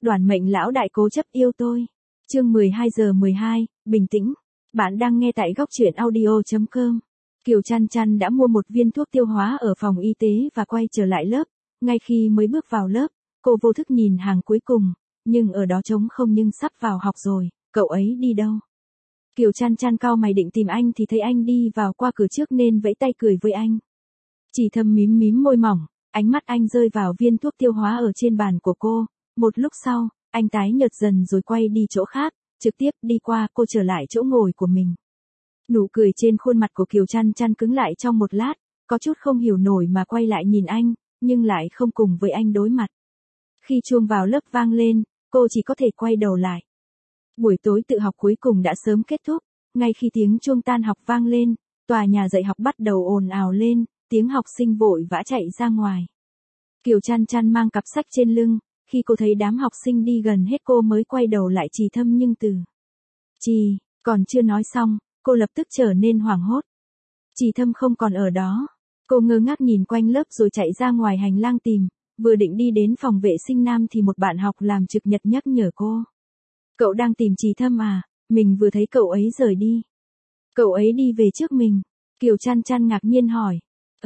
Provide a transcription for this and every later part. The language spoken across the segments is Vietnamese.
Đoàn mệnh lão đại cố chấp yêu tôi. Chương 12:12, bình tĩnh. Bạn đang nghe tại góc truyện audio.com. Kiều Chăn Chăn đã mua một viên thuốc tiêu hóa ở phòng y tế và quay trở lại lớp. Ngay khi mới bước vào lớp, cô vô thức nhìn hàng cuối cùng, nhưng ở đó trống không nhưng sắp vào học rồi, cậu ấy đi đâu? Kiều Chăn Chăn cau mày định tìm anh thì thấy anh đi vào qua cửa trước nên vẫy tay cười với anh. Chỉ Thâm mím mím môi mỏng, ánh mắt anh rơi vào viên thuốc tiêu hóa ở trên bàn của cô. Một lúc sau, anh tái nhợt dần rồi quay đi chỗ khác, trực tiếp đi qua cô trở lại chỗ ngồi của mình. Nụ cười trên khuôn mặt của Kiều Chăn Chăn cứng lại trong một lát, có chút không hiểu nổi mà quay lại nhìn anh, nhưng lại không cùng với anh đối mặt. Khi chuông vào lớp vang lên, cô chỉ có thể quay đầu lại. Buổi tối tự học cuối cùng đã sớm kết thúc, ngay khi tiếng chuông tan học vang lên, tòa nhà dạy học bắt đầu ồn ào lên, tiếng học sinh vội vã chạy ra ngoài. Kiều Chăn Chăn mang cặp sách trên lưng, khi cô thấy đám học sinh đi gần hết cô mới quay đầu lại Trì Thâm nhưng còn chưa nói xong, cô lập tức trở nên hoảng hốt. Trì Thâm không còn ở đó. Cô ngơ ngác nhìn quanh lớp rồi chạy ra ngoài hành lang tìm, vừa định đi đến phòng vệ sinh nam thì một bạn học làm trực nhật nhắc nhở cô. Cậu đang tìm Trì Thâm à, mình vừa thấy cậu ấy rời đi. Cậu ấy đi về trước mình. Kiều Chăn Chăn ngạc nhiên hỏi.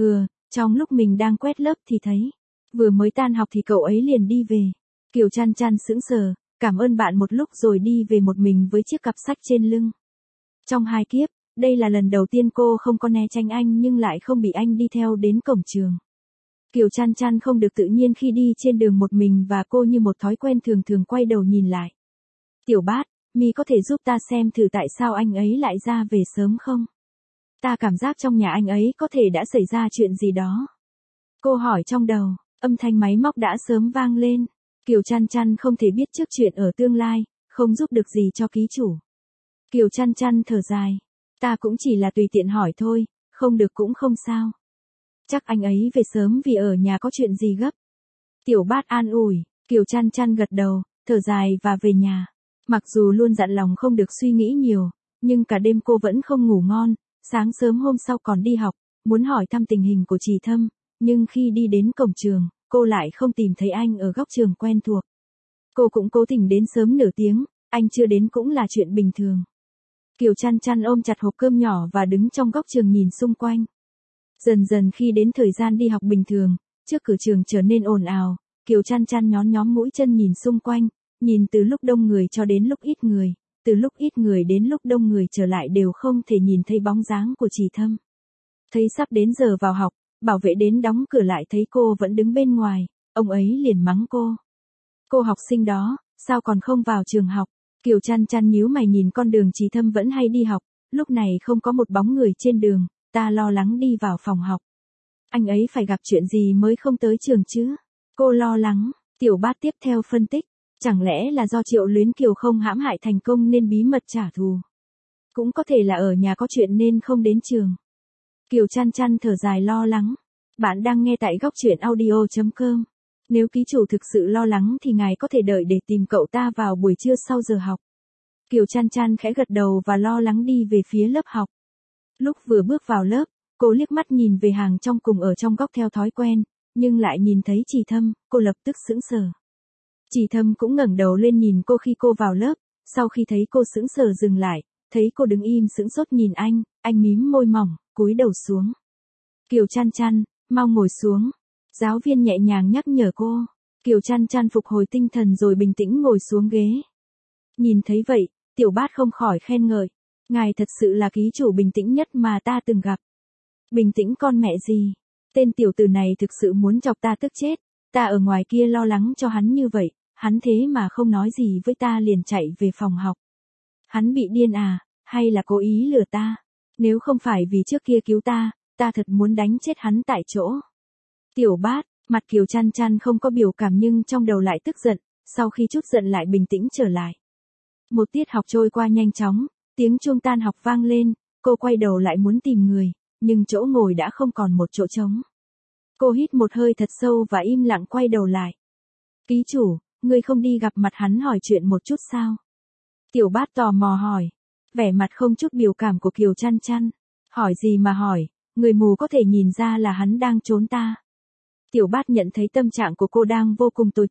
Trong lúc mình đang quét lớp thì thấy. Vừa mới tan học thì cậu ấy liền đi về. Kiều Chăn Chăn sững sờ, cảm ơn bạn một lúc rồi đi về một mình với chiếc cặp sách trên lưng. Trong 2 kiếp, đây là lần đầu tiên cô không có né tránh anh nhưng lại không bị anh đi theo đến cổng trường. Kiều Chăn Chăn không được tự nhiên khi đi trên đường một mình và cô như một thói quen thường thường quay đầu nhìn lại. Tiểu Bát, mi có thể giúp ta xem thử tại sao anh ấy lại ra về sớm không? Ta cảm giác trong nhà anh ấy có thể đã xảy ra chuyện gì đó. Cô hỏi trong đầu, âm thanh máy móc đã sớm vang lên. Kiều Chăn Chăn không thể biết trước chuyện ở tương lai, không giúp được gì cho ký chủ. Kiều Chăn Chăn thở dài. Ta cũng chỉ là tùy tiện hỏi thôi, không được cũng không sao. Chắc anh ấy về sớm vì ở nhà có chuyện gì gấp. Tiểu Bát an ủi, Kiều Chăn Chăn gật đầu, thở dài và về nhà. Mặc dù luôn dặn lòng không được suy nghĩ nhiều, nhưng cả đêm cô vẫn không ngủ ngon, sáng sớm hôm sau còn đi học, muốn hỏi thăm tình hình của Trì Thâm, nhưng khi đi đến cổng trường, cô lại không tìm thấy anh ở góc trường quen thuộc. Cô cũng cố tình đến sớm nửa tiếng, anh chưa đến cũng là chuyện bình thường. Kiều Chăn Chăn ôm chặt hộp cơm nhỏ và đứng trong góc trường nhìn xung quanh. Dần dần khi đến thời gian đi học bình thường, trước cửa trường trở nên ồn ào, Kiều Chăn Chăn nhón nhóm mũi chân nhìn xung quanh, nhìn từ lúc đông người cho đến lúc ít người, từ lúc ít người đến lúc đông người trở lại đều không thể nhìn thấy bóng dáng của Trì Thâm. Thấy sắp đến giờ vào học, bảo vệ đến đóng cửa lại thấy cô vẫn đứng bên ngoài, ông ấy liền mắng cô. Cô học sinh đó, sao còn không vào trường học? Kiều Chăn Chăn nhíu mày nhìn con đường Trì Thâm vẫn hay đi học, lúc này không có một bóng người trên đường, ta lo lắng đi vào phòng học. Anh ấy phải gặp chuyện gì mới không tới trường chứ? Cô lo lắng, Tiểu Bát tiếp theo phân tích, chẳng lẽ là do Triệu Luyến Kiều không hãm hại thành công nên bí mật trả thù? Cũng có thể là ở nhà có chuyện nên không đến trường. Kiều Chăn Chăn thở dài lo lắng. Bạn đang nghe tại góc truyện audio.com. Nếu ký chủ thực sự lo lắng thì ngài có thể đợi để tìm cậu ta vào buổi trưa sau giờ học. Kiều Chăn Chăn khẽ gật đầu và lo lắng đi về phía lớp học. Lúc vừa bước vào lớp, cô liếc mắt nhìn về hàng trong cùng ở trong góc theo thói quen, nhưng lại nhìn thấy Trì Thâm, cô lập tức sững sờ. Trì Thâm cũng ngẩng đầu lên nhìn cô khi cô vào lớp, sau khi thấy cô sững sờ dừng lại, thấy cô đứng im sững sốt nhìn anh mím môi mỏng, cúi đầu xuống. Kiều Chăn Chăn, mau ngồi xuống. Giáo viên nhẹ nhàng nhắc nhở cô. Kiều Chăn Chăn phục hồi tinh thần rồi bình tĩnh ngồi xuống ghế. Nhìn thấy vậy, Tiểu Bát không khỏi khen ngợi. Ngài thật sự là ký chủ bình tĩnh nhất mà ta từng gặp. Bình tĩnh con mẹ gì? Tên tiểu tử này thực sự muốn chọc ta tức chết. Ta ở ngoài kia lo lắng cho hắn như vậy, hắn thế mà không nói gì với ta liền chạy về phòng học. Hắn bị điên à, hay là cố ý lừa ta? Nếu không phải vì trước kia cứu ta thật muốn đánh chết hắn tại chỗ. Tiểu Bát, mặt Kiều Chăn Chăn không có biểu cảm nhưng trong đầu lại tức giận, sau khi chút giận lại bình tĩnh trở lại. Một tiết học trôi qua nhanh chóng, tiếng chuông tan học vang lên, cô quay đầu lại muốn tìm người, nhưng chỗ ngồi đã không còn một chỗ trống. Cô hít một hơi thật sâu và im lặng quay đầu lại. Ký chủ, ngươi không đi gặp mặt hắn hỏi chuyện một chút sao? Tiểu Bát tò mò hỏi. Vẻ mặt không chút biểu cảm của Kiều Chăn Chăn. Hỏi gì mà hỏi, người mù có thể nhìn ra là hắn đang trốn ta. Tiểu Bát nhận thấy tâm trạng của cô đang vô cùng tồi tệ,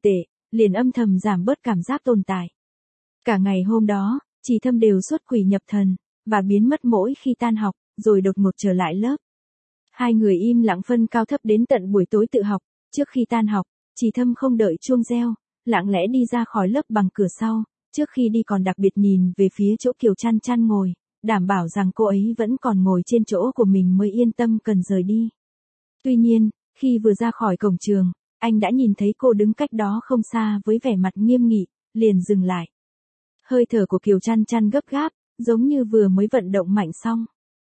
liền âm thầm giảm bớt cảm giác tồn tại. Cả ngày hôm đó, Trì Thâm đều xuất quỷ nhập thần, và biến mất mỗi khi tan học, rồi đột ngột trở lại lớp. Hai người im lặng phân cao thấp đến tận buổi tối tự học, trước khi tan học, Trì Thâm không đợi chuông reo, lặng lẽ đi ra khỏi lớp bằng cửa sau, trước khi đi còn đặc biệt nhìn về phía chỗ Kiều Chăn Chăn ngồi, đảm bảo rằng cô ấy vẫn còn ngồi trên chỗ của mình mới yên tâm cần rời đi. Tuy nhiên, khi vừa ra khỏi cổng trường, anh đã nhìn thấy cô đứng cách đó không xa với vẻ mặt nghiêm nghị, liền dừng lại. Hơi thở của Kiều Chăn Chăn gấp gáp, giống như vừa mới vận động mạnh xong.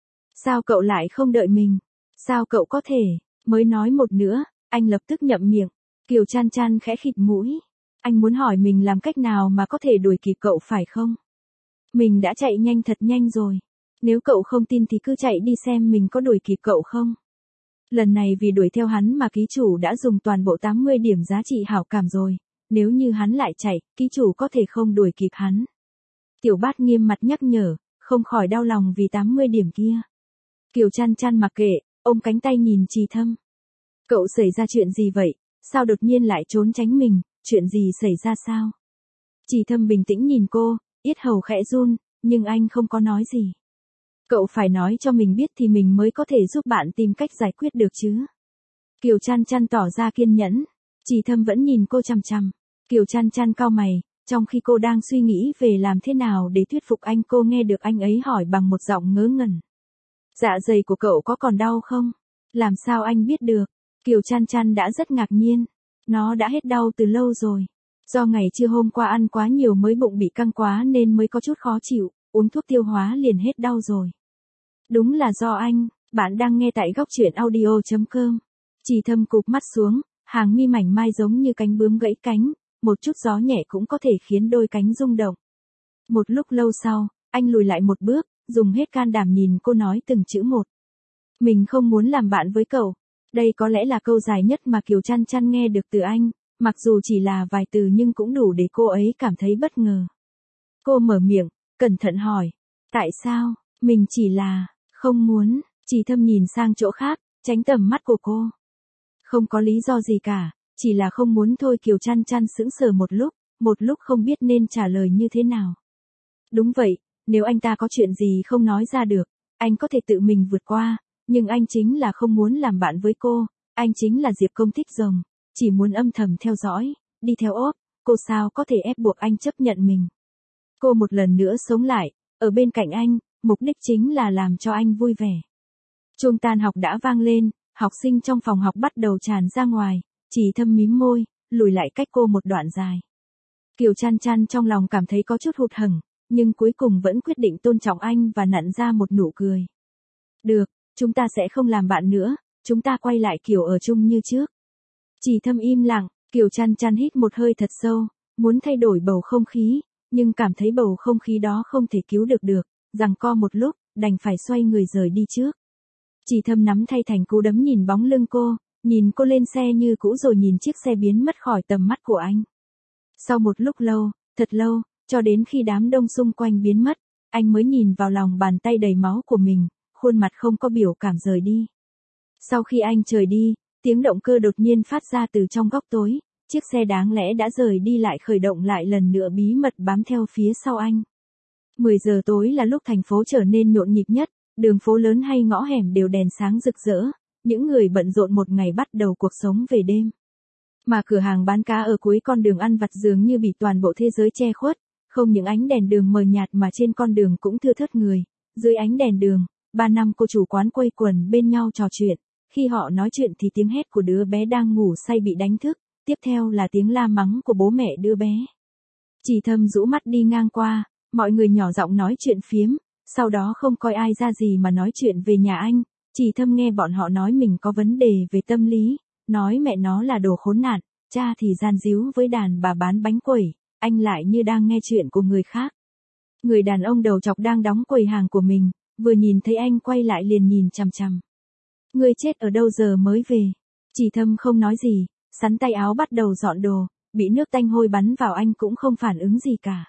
Sao cậu lại không đợi mình? Sao cậu có thể? Mới nói một nữa, anh lập tức nhậm miệng. Kiều Chăn Chăn khẽ khịt mũi. Anh muốn hỏi mình làm cách nào mà có thể đuổi kịp cậu phải không? Mình đã chạy nhanh thật nhanh rồi. Nếu cậu không tin thì cứ chạy đi xem mình có đuổi kịp cậu không. Lần này vì đuổi theo hắn mà ký chủ đã dùng toàn bộ 80 điểm giá trị hảo cảm rồi. Nếu như hắn lại chạy, ký chủ có thể không đuổi kịp hắn. Tiểu Bát nghiêm mặt nhắc nhở, không khỏi đau lòng vì 80 điểm kia. Kiều Chăn Chăn mặc kệ, ôm cánh tay nhìn Trì Thâm. Cậu xảy ra chuyện gì vậy? Sao đột nhiên lại trốn tránh mình? Chuyện gì xảy ra sao? Trì Thâm bình tĩnh nhìn cô, yết hầu khẽ run, nhưng anh không có nói gì. Cậu phải nói cho mình biết thì mình mới có thể giúp bạn tìm cách giải quyết được chứ. Kiều Chăn Chăn tỏ ra kiên nhẫn. Trì Thâm vẫn nhìn cô chằm chằm. Kiều Chăn Chăn cau mày, trong khi cô đang suy nghĩ về làm thế nào để thuyết phục anh, cô nghe được anh ấy hỏi bằng một giọng ngớ ngẩn. Dạ dày của cậu có còn đau không? Làm sao anh biết được? Kiều Chăn Chăn đã rất ngạc nhiên. Nó đã hết đau từ lâu rồi. Do ngày trưa hôm qua ăn quá nhiều mới bụng bị căng quá nên mới có chút khó chịu, uống thuốc tiêu hóa liền hết đau rồi. Đúng là do anh, bạn đang nghe tại góc truyện audio.com. Trì Thâm cụp mắt xuống, hàng mi mảnh mai giống như cánh bướm gãy cánh, một chút gió nhẹ cũng có thể khiến đôi cánh rung động. Một lúc lâu sau, anh lùi lại một bước, dùng hết can đảm nhìn cô nói từng chữ một. Mình không muốn làm bạn với cậu. Đây có lẽ là câu dài nhất mà Kiều Chăn Chăn nghe được từ anh, mặc dù chỉ là vài từ nhưng cũng đủ để cô ấy cảm thấy bất ngờ. Cô mở miệng, cẩn thận hỏi. Tại sao? Mình chỉ là, không muốn. Trì Thâm nhìn sang chỗ khác, tránh tầm mắt của cô. Không có lý do gì cả, chỉ là không muốn thôi. Kiều Chăn Chăn sững sờ một lúc không biết nên trả lời như thế nào. Đúng vậy, nếu anh ta có chuyện gì không nói ra được, anh có thể tự mình vượt qua, nhưng anh chính là không muốn làm bạn với cô, anh chính là Diệp Công thích rồng, chỉ muốn âm thầm theo dõi, đi theo ốp, cô sao có thể ép buộc anh chấp nhận mình. Cô một lần nữa sống lại, ở bên cạnh anh, mục đích chính là làm cho anh vui vẻ. Chuông tan học đã vang lên, học sinh trong phòng học bắt đầu tràn ra ngoài, Trì Thâm mím môi, lùi lại cách cô một đoạn dài. Kiều Chăn Chăn trong lòng cảm thấy có chút hụt hẫng, nhưng cuối cùng vẫn quyết định tôn trọng anh và nặn ra một nụ cười. Được, chúng ta sẽ không làm bạn nữa, chúng ta quay lại kiểu ở chung như trước. Trì Thâm im lặng, Kiều Chăn Chăn hít một hơi thật sâu, muốn thay đổi bầu không khí, nhưng cảm thấy bầu không khí đó không thể cứu được, giằng co một lúc, đành phải xoay người rời đi trước. Trì Thâm nắm tay thành cú đấm nhìn bóng lưng cô, nhìn cô lên xe như cũ rồi nhìn chiếc xe biến mất khỏi tầm mắt của anh. Sau một lúc lâu, thật lâu, cho đến khi đám đông xung quanh biến mất, anh mới nhìn vào lòng bàn tay đầy máu của mình, khuôn mặt không có biểu cảm rời đi. Sau khi anh rời đi, tiếng động cơ đột nhiên phát ra từ trong góc tối, chiếc xe đáng lẽ đã rời đi lại khởi động lại lần nữa bí mật bám theo phía sau anh. 10 giờ tối là lúc thành phố trở nên nhộn nhịp nhất, đường phố lớn hay ngõ hẻm đều đèn sáng rực rỡ, những người bận rộn một ngày bắt đầu cuộc sống về đêm. Mà cửa hàng bán cá ở cuối con đường ăn vặt dường như bị toàn bộ thế giới che khuất, không những ánh đèn đường mờ nhạt mà trên con đường cũng thưa thớt người. Dưới ánh đèn đường, 3 năm cô chủ quán quây quần bên nhau trò chuyện, khi họ nói chuyện thì tiếng hét của đứa bé đang ngủ say bị đánh thức, tiếp theo là tiếng la mắng của bố mẹ đứa bé. Trì Thâm rũ mắt đi ngang qua, mọi người nhỏ giọng nói chuyện phiếm, sau đó không coi ai ra gì mà nói chuyện về nhà anh. Trì Thâm nghe bọn họ nói mình có vấn đề về tâm lý, nói mẹ nó là đồ khốn nạn, cha thì gian díu với đàn bà bán bánh quẩy, anh lại như đang nghe chuyện của người khác. Người đàn ông đầu chọc đang đóng quầy hàng của mình, vừa nhìn thấy anh quay lại liền nhìn chằm chằm. Ngươi chết ở đâu giờ mới về? Trì Thâm không nói gì, sắn tay áo bắt đầu dọn đồ, bị nước tanh hôi bắn vào anh cũng không phản ứng gì cả.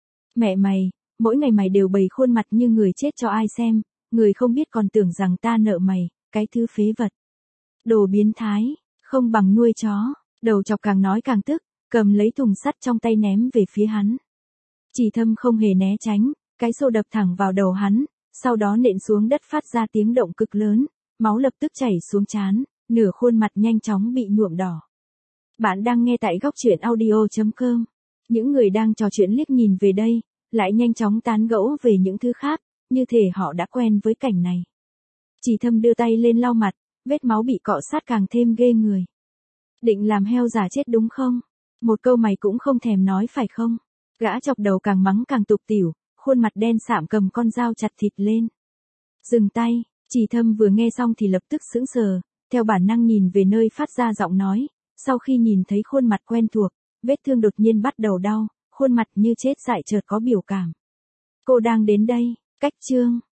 Mẹ mày, mỗi ngày mày đều bày khuôn mặt như người chết cho ai xem, người không biết còn tưởng rằng ta nợ mày, cái thứ phế vật. Đồ biến thái, không bằng nuôi chó. Đầu chọc càng nói càng tức, cầm lấy thùng sắt trong tay ném về phía hắn. Chỉ Thâm không hề né tránh, cái xô đập thẳng vào đầu hắn, sau đó nện xuống đất phát ra tiếng động cực lớn, máu lập tức chảy xuống trán, nửa khuôn mặt nhanh chóng bị nhuộm đỏ. Bạn đang nghe tại góc truyện audio.com. Những người đang trò chuyện liếc nhìn về đây, lại nhanh chóng tán gẫu về những thứ khác, như thể họ đã quen với cảnh này. Chỉ Thâm đưa tay lên lau mặt, vết máu bị cọ sát càng thêm ghê người. Định làm heo giả chết đúng không? Một câu mày cũng không thèm nói phải không? Gã chọc đầu càng mắng càng tục tỉu, khuôn mặt đen sạm cầm con dao chặt thịt lên. Dừng tay, Chỉ Thâm vừa nghe xong thì lập tức sững sờ, theo bản năng nhìn về nơi phát ra giọng nói, sau khi nhìn thấy khuôn mặt quen thuộc, vết thương đột nhiên bắt đầu đau, khuôn mặt như chết dại chợt có biểu cảm. Cô đang đến đây, cách chương.